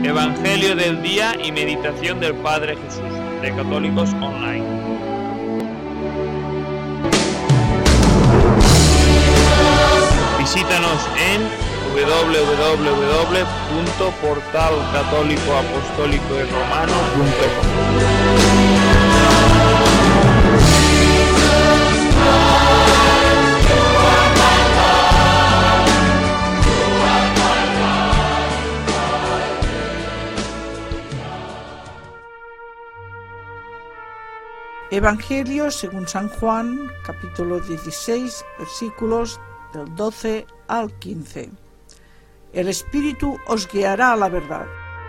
Evangelio del día y meditación del Padre Jesús, de Católicos Online. Visítanos en www.portalcatólicoapostólicoyromano.com. Evangelio según San Juan, capítulo 16, versículos del 12 al 15. El Espíritu os guiará a la verdad.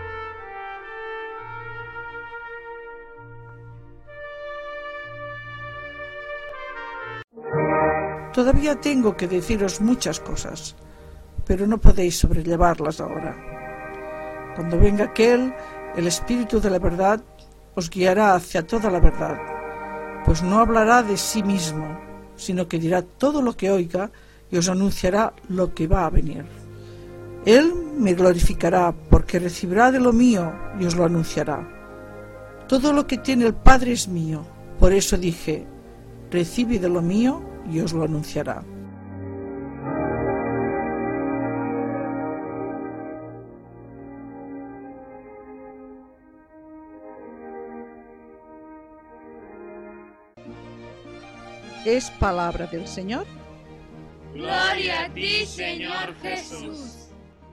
Todavía tengo que deciros muchas cosas, pero no podéis sobrellevarlas ahora. Cuando venga aquel, el Espíritu de la verdad, os guiará hacia toda la verdad, pues no hablará de sí mismo, sino que dirá todo lo que oiga y os anunciará lo que va a venir. Él me glorificará, porque recibirá de lo mío y os lo anunciará. Todo lo que tiene el Padre es mío, por eso dije, recibe de lo mío y os lo anunciará. Es palabra del Señor. Gloria a ti, Señor Jesús.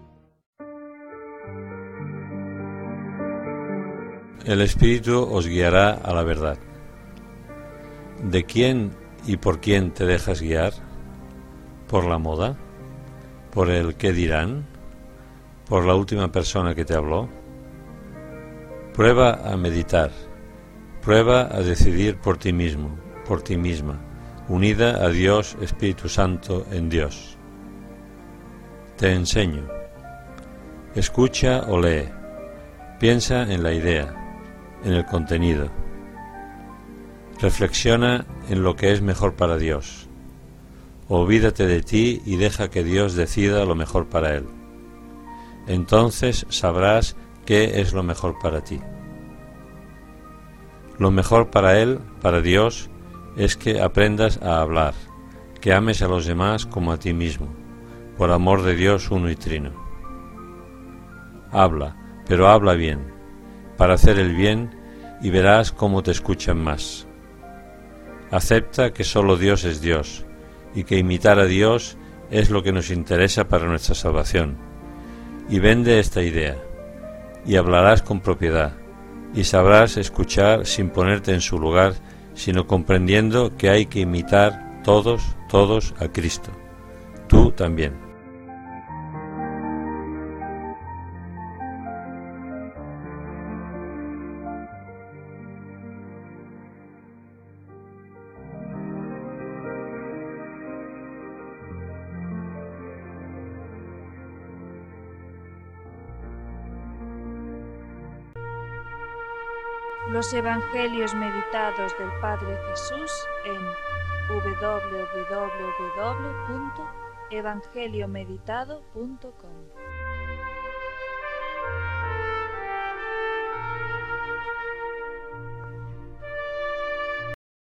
El Espíritu os guiará a la verdad. ¿De quién y por quién te dejas guiar? ¿Por la moda? ¿Por el qué dirán? ¿Por la última persona que te habló? Prueba a meditar. Prueba a decidir por ti mismo, por ti misma, unida a Dios Espíritu Santo en Dios. Te enseño. Escucha o lee. Piensa en la idea, en el contenido. Reflexiona en lo que es mejor para Dios. Olvídate de ti y deja que Dios decida lo mejor para Él. Entonces sabrás qué es lo mejor para ti. Lo mejor para Él, para Dios, es que aprendas a hablar, que ames a los demás como a ti mismo, por amor de Dios uno y trino. Habla, pero habla bien, para hacer el bien, y verás cómo te escuchan más. Acepta que solo Dios es Dios, y que imitar a Dios es lo que nos interesa para nuestra salvación. Y vende esta idea, y hablarás con propiedad, y sabrás escuchar sin ponerte en su lugar, sino comprendiendo que hay que imitar todos a Cristo. Tú también. Los Evangelios meditados del Padre Jesús en www.evangeliomeditado.com.